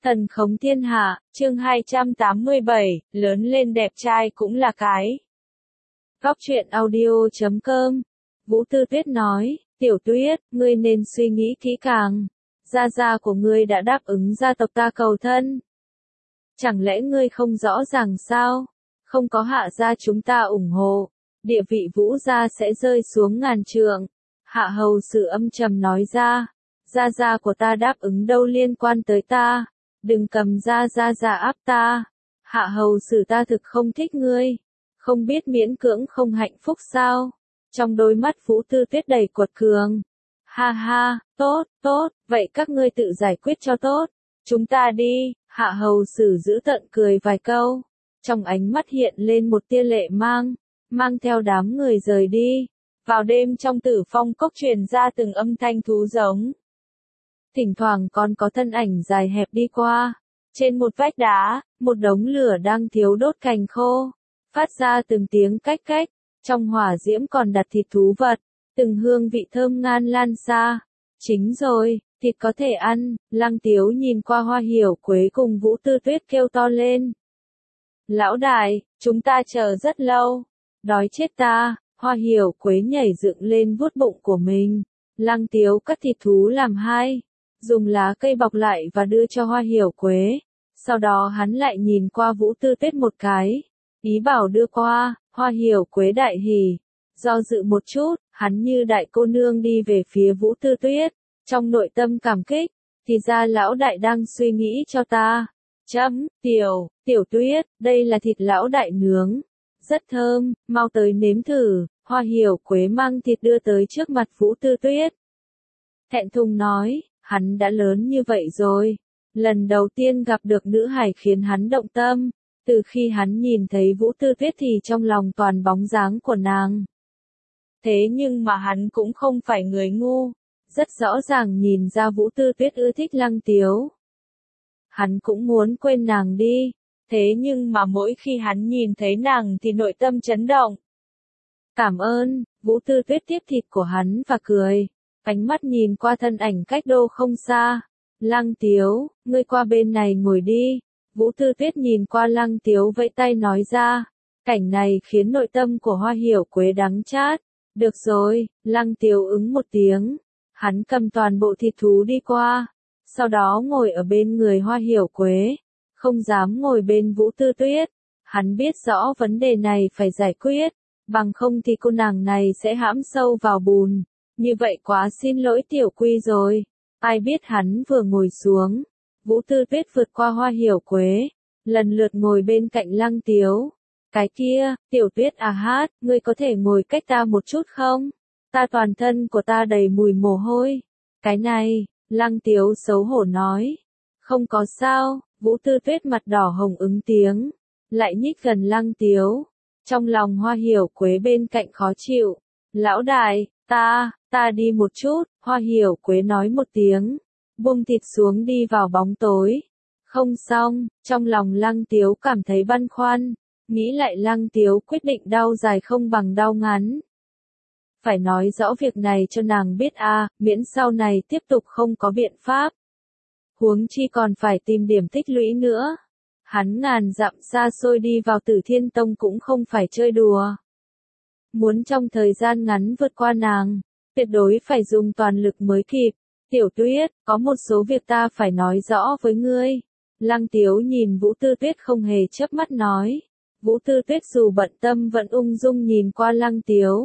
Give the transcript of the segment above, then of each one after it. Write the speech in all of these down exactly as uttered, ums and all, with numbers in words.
Thần khống thiên hạ, chương hai trăm tám mươi bảy, lớn lên đẹp trai cũng là cái. Góc truyện audio chấm com. Vũ Tư Tuyết nói, Tiểu Tuyết, ngươi nên suy nghĩ kỹ càng. Gia gia của ngươi đã đáp ứng gia tộc ta cầu thân. Chẳng lẽ ngươi không rõ ràng sao? Không có hạ gia chúng ta ủng hộ, địa vị Vũ gia sẽ rơi xuống ngàn trượng. Hạ hầu sự âm trầm nói ra, gia gia của ta đáp ứng đâu liên quan tới ta. Đừng cầm ra ra ra áp ta. Hạ hầu sử ta thực không thích ngươi. Không biết miễn cưỡng không hạnh phúc sao? Trong đôi mắt Vũ Tư Tuyết đầy cuột cường. Ha ha, tốt, tốt, vậy các ngươi tự giải quyết cho tốt. Chúng ta đi, hạ hầu sử giữ tận cười vài câu. Trong ánh mắt hiện lên một tia lệ mang, mang theo đám người rời đi. Vào đêm trong Tử Phong cốc truyền ra từng âm thanh thú giống. Thỉnh thoảng còn có thân ảnh dài hẹp đi qua. Trên một vách đá, một đống lửa đang thiếu đốt cành khô. Phát ra từng tiếng cách cách. Trong hỏa diễm còn đặt thịt thú vật. Từng hương vị thơm ngan lan xa. Chính rồi, thịt có thể ăn. Lăng Tiếu nhìn qua Hoa Hiểu Quế cùng Vũ Tư Tuyết kêu to lên. Lão đại, chúng ta chờ rất lâu. Đói chết ta. Hoa Hiểu Quế nhảy dựng lên vuốt bụng của mình. Lăng Tiếu cắt thịt thú làm hai. Dùng lá cây bọc lại và đưa cho Hoa Hiểu Quế. Sau đó hắn lại nhìn qua Vũ Tư Tuyết một cái. Ý bảo đưa qua, Hoa Hiểu Quế đại hỉ. Do dự một chút, hắn như đại cô nương đi về phía Vũ Tư Tuyết. Trong nội tâm cảm kích, thì ra lão đại đang suy nghĩ cho ta. Chấm, tiểu, tiểu Tuyết, đây là thịt lão đại nướng. Rất thơm, mau tới nếm thử. Hoa Hiểu Quế mang thịt đưa tới trước mặt Vũ Tư Tuyết. Thẹn thùng nói. Hắn đã lớn như vậy rồi. Lần đầu tiên gặp được nữ hải khiến hắn động tâm. Từ khi hắn nhìn thấy Vũ Tư Tuyết thì trong lòng toàn bóng dáng của nàng. Thế nhưng mà hắn cũng không phải người ngu. Rất rõ ràng nhìn ra Vũ Tư Tuyết ưa thích Lăng Tiếu. Hắn cũng muốn quên nàng đi. Thế nhưng mà mỗi khi hắn nhìn thấy nàng thì nội tâm chấn động. Cảm ơn, Vũ Tư Tuyết tiếp thịt của hắn và cười. Ánh mắt nhìn qua thân ảnh cách đô không xa. Lăng Tiếu, ngươi qua bên này ngồi đi. Vũ Tư Tuyết nhìn qua Lăng Tiếu vẫy tay nói ra. Cảnh này khiến nội tâm của Hoa Hiểu Quế đắng chát. Được rồi, Lăng Tiếu ứng một tiếng. Hắn cầm toàn bộ thịt thú đi qua. Sau đó ngồi ở bên người Hoa Hiểu Quế. Không dám ngồi bên Vũ Tư Tuyết. Hắn biết rõ vấn đề này phải giải quyết. Bằng không thì cô nàng này sẽ hãm sâu vào bùn. Như vậy quá xin lỗi Tiểu Quy rồi. Ai biết hắn vừa ngồi xuống. Vũ Tư Tuyết vượt qua Hoa Hiểu Quế. Lần lượt ngồi bên cạnh Lăng Tiếu. Cái kia, Tiểu Tuyết à hát, ngươi có thể ngồi cách ta một chút không? Ta toàn thân của ta đầy mùi mồ hôi. Cái này, Lăng Tiếu xấu hổ nói. Không có sao, Vũ Tư Tuyết mặt đỏ hồng ứng tiếng. Lại nhích gần Lăng Tiếu. Trong lòng Hoa Hiểu Quế bên cạnh khó chịu. Lão đại, ta, ta đi một chút, Hoa Hiểu Quế nói một tiếng. Buông thịt xuống đi vào bóng tối. Không xong, trong lòng Lăng Tiếu cảm thấy băn khoăn. Nghĩ lại Lăng Tiếu quyết định đau dài không bằng đau ngắn. Phải nói rõ việc này cho nàng biết a, à, miễn sau này tiếp tục không có biện pháp. Huống chi còn phải tìm điểm tích lũy nữa. Hắn ngàn dặm xa xôi đi vào Tử Thiên Tông cũng không phải chơi đùa. Muốn trong thời gian ngắn vượt qua nàng, tuyệt đối phải dùng toàn lực mới kịp. Tiểu Tuyết, có một số việc ta phải nói rõ với ngươi. Lăng Tiếu nhìn Vũ Tư Tuyết không hề chớp mắt nói. Vũ Tư Tuyết dù bận tâm vẫn ung dung nhìn qua Lăng Tiếu.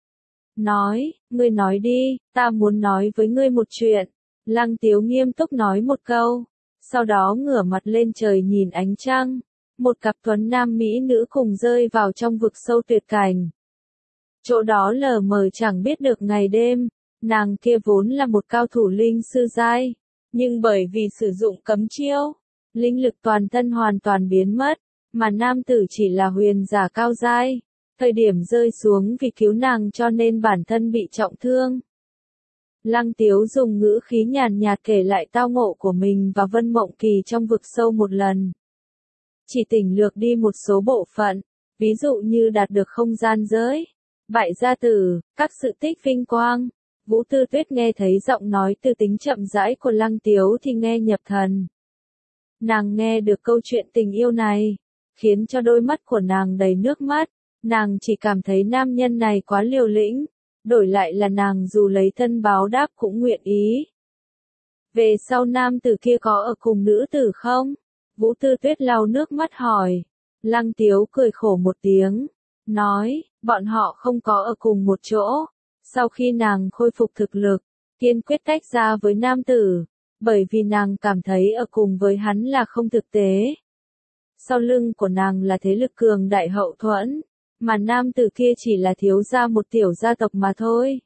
Nói, ngươi nói đi, ta muốn nói với ngươi một chuyện. Lăng Tiếu nghiêm túc nói một câu. Sau đó ngửa mặt lên trời nhìn ánh trăng. Một cặp tuấn nam mỹ nữ cùng rơi vào trong vực sâu tuyệt cảnh. Chỗ đó lờ mờ chẳng biết được ngày đêm. Nàng kia vốn là một cao thủ linh sư giai. Nhưng bởi vì sử dụng cấm chiêu, linh lực toàn thân hoàn toàn biến mất. Mà nam tử chỉ là huyền giả cao giai. Thời điểm rơi xuống vì cứu nàng cho nên bản thân bị trọng thương. Lăng Tiếu dùng ngữ khí nhàn nhạt kể lại tao ngộ của mình và Vân Mộng Kỳ trong vực sâu một lần. Chỉ tỉnh lược đi một số bộ phận, ví dụ như đạt được không gian giới, bại gia tử, các sự tích vinh quang. Vũ Tư Tuyết nghe thấy giọng nói từ tính chậm rãi của Lăng Tiếu thì nghe nhập thần. Nàng nghe được câu chuyện tình yêu này, khiến cho đôi mắt của nàng đầy nước mắt, nàng chỉ cảm thấy nam nhân này quá liều lĩnh, đổi lại là nàng dù lấy thân báo đáp cũng nguyện ý. Về sau nam tử kia có ở cùng nữ tử không? Vũ Tư Tuyết lau nước mắt hỏi. Lăng Tiếu cười khổ một tiếng, nói, bọn họ không có ở cùng một chỗ. Sau khi nàng khôi phục thực lực, kiên quyết tách ra với nam tử, bởi vì nàng cảm thấy ở cùng với hắn là không thực tế. Sau lưng của nàng là thế lực cường đại hậu thuẫn, mà nam tử kia chỉ là thiếu gia một tiểu gia tộc mà thôi.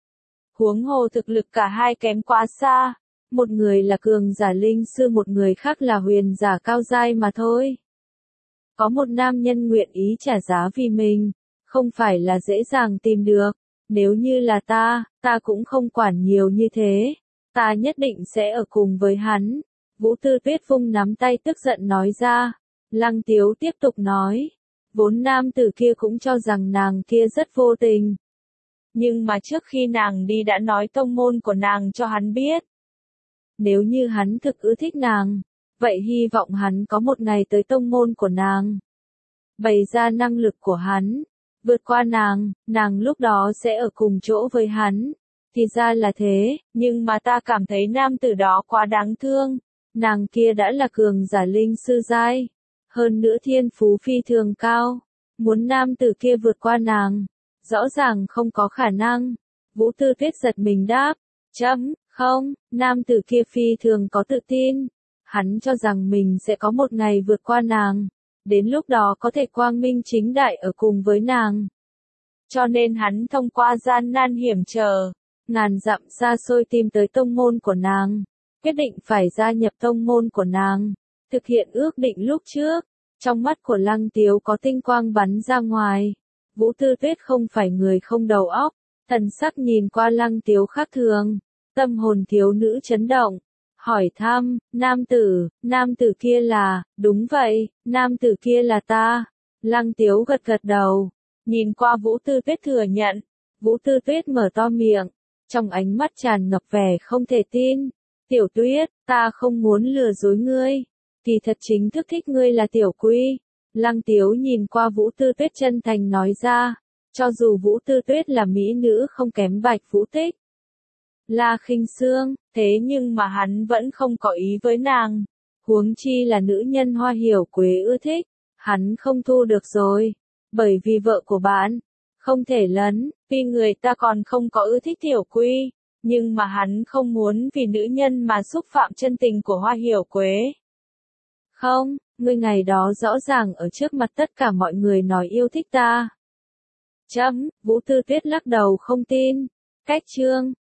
Huống hồ thực lực cả hai kém quá xa, một người là cường giả linh sư, một người khác là huyền giả cao giai mà thôi. Có một nam nhân nguyện ý trả giá vì mình, không phải là dễ dàng tìm được. Nếu như là ta, ta cũng không quản nhiều như thế. Ta nhất định sẽ ở cùng với hắn. Vũ Tư Tuyết vung nắm tay tức giận nói ra. Lăng Tiếu tiếp tục nói. Vốn nam tử kia cũng cho rằng nàng kia rất vô tình. Nhưng mà trước khi nàng đi đã nói tông môn của nàng cho hắn biết. Nếu như hắn thực ưa thích nàng, vậy hy vọng hắn có một ngày tới tông môn của nàng. Bày ra năng lực của hắn, vượt qua nàng, nàng lúc đó sẽ ở cùng chỗ với hắn. Thì ra là thế, nhưng mà ta cảm thấy nam tử đó quá đáng thương. Nàng kia đã là cường giả linh sư giai, hơn nữa thiên phú phi thường cao. Muốn nam tử kia vượt qua nàng, rõ ràng không có khả năng. Vũ Tư Tuyết giật mình đáp, chấm, không, nam tử kia phi thường có tự tin. Hắn cho rằng mình sẽ có một ngày vượt qua nàng, đến lúc đó có thể quang minh chính đại ở cùng với nàng. Cho nên hắn thông qua gian nan hiểm trở, ngàn dặm xa xôi tìm tới tông môn của nàng, quyết định phải gia nhập tông môn của nàng, thực hiện ước định lúc trước. Trong mắt của Lăng Tiếu có tinh quang bắn ra ngoài. Vũ Tư Tuyết không phải người không đầu óc, thần sắc nhìn qua Lăng Tiếu khác thường, tâm hồn thiếu nữ chấn động. Hỏi thăm, nam tử, nam tử kia là, đúng vậy, nam tử kia là ta. Lăng Tiếu gật gật đầu, nhìn qua Vũ Tư Tuyết thừa nhận. Vũ Tư Tuyết mở to miệng, trong ánh mắt tràn ngập vẻ không thể tin. Tiểu Tuyết, ta không muốn lừa dối ngươi, kỳ thật chính thức thích ngươi là Tiểu Quy. Lăng Tiếu nhìn qua Vũ Tư Tuyết chân thành nói ra, cho dù Vũ Tư Tuyết là mỹ nữ không kém Bạch Vũ Tích, La Khinh Sương, thế nhưng mà hắn vẫn không có ý với nàng. Huống chi là nữ nhân Hoa Hiểu Quế ưa thích, hắn không thu được rồi, bởi vì vợ của bạn không thể lấn, vì người ta còn không có ưa thích Tiểu Quy, nhưng mà hắn không muốn vì nữ nhân mà xúc phạm chân tình của Hoa Hiểu Quế. Không, ngươi ngày đó rõ ràng ở trước mặt tất cả mọi người nói yêu thích ta. Chấm, Vũ Tư Tuyết lắc đầu không tin. Cách chương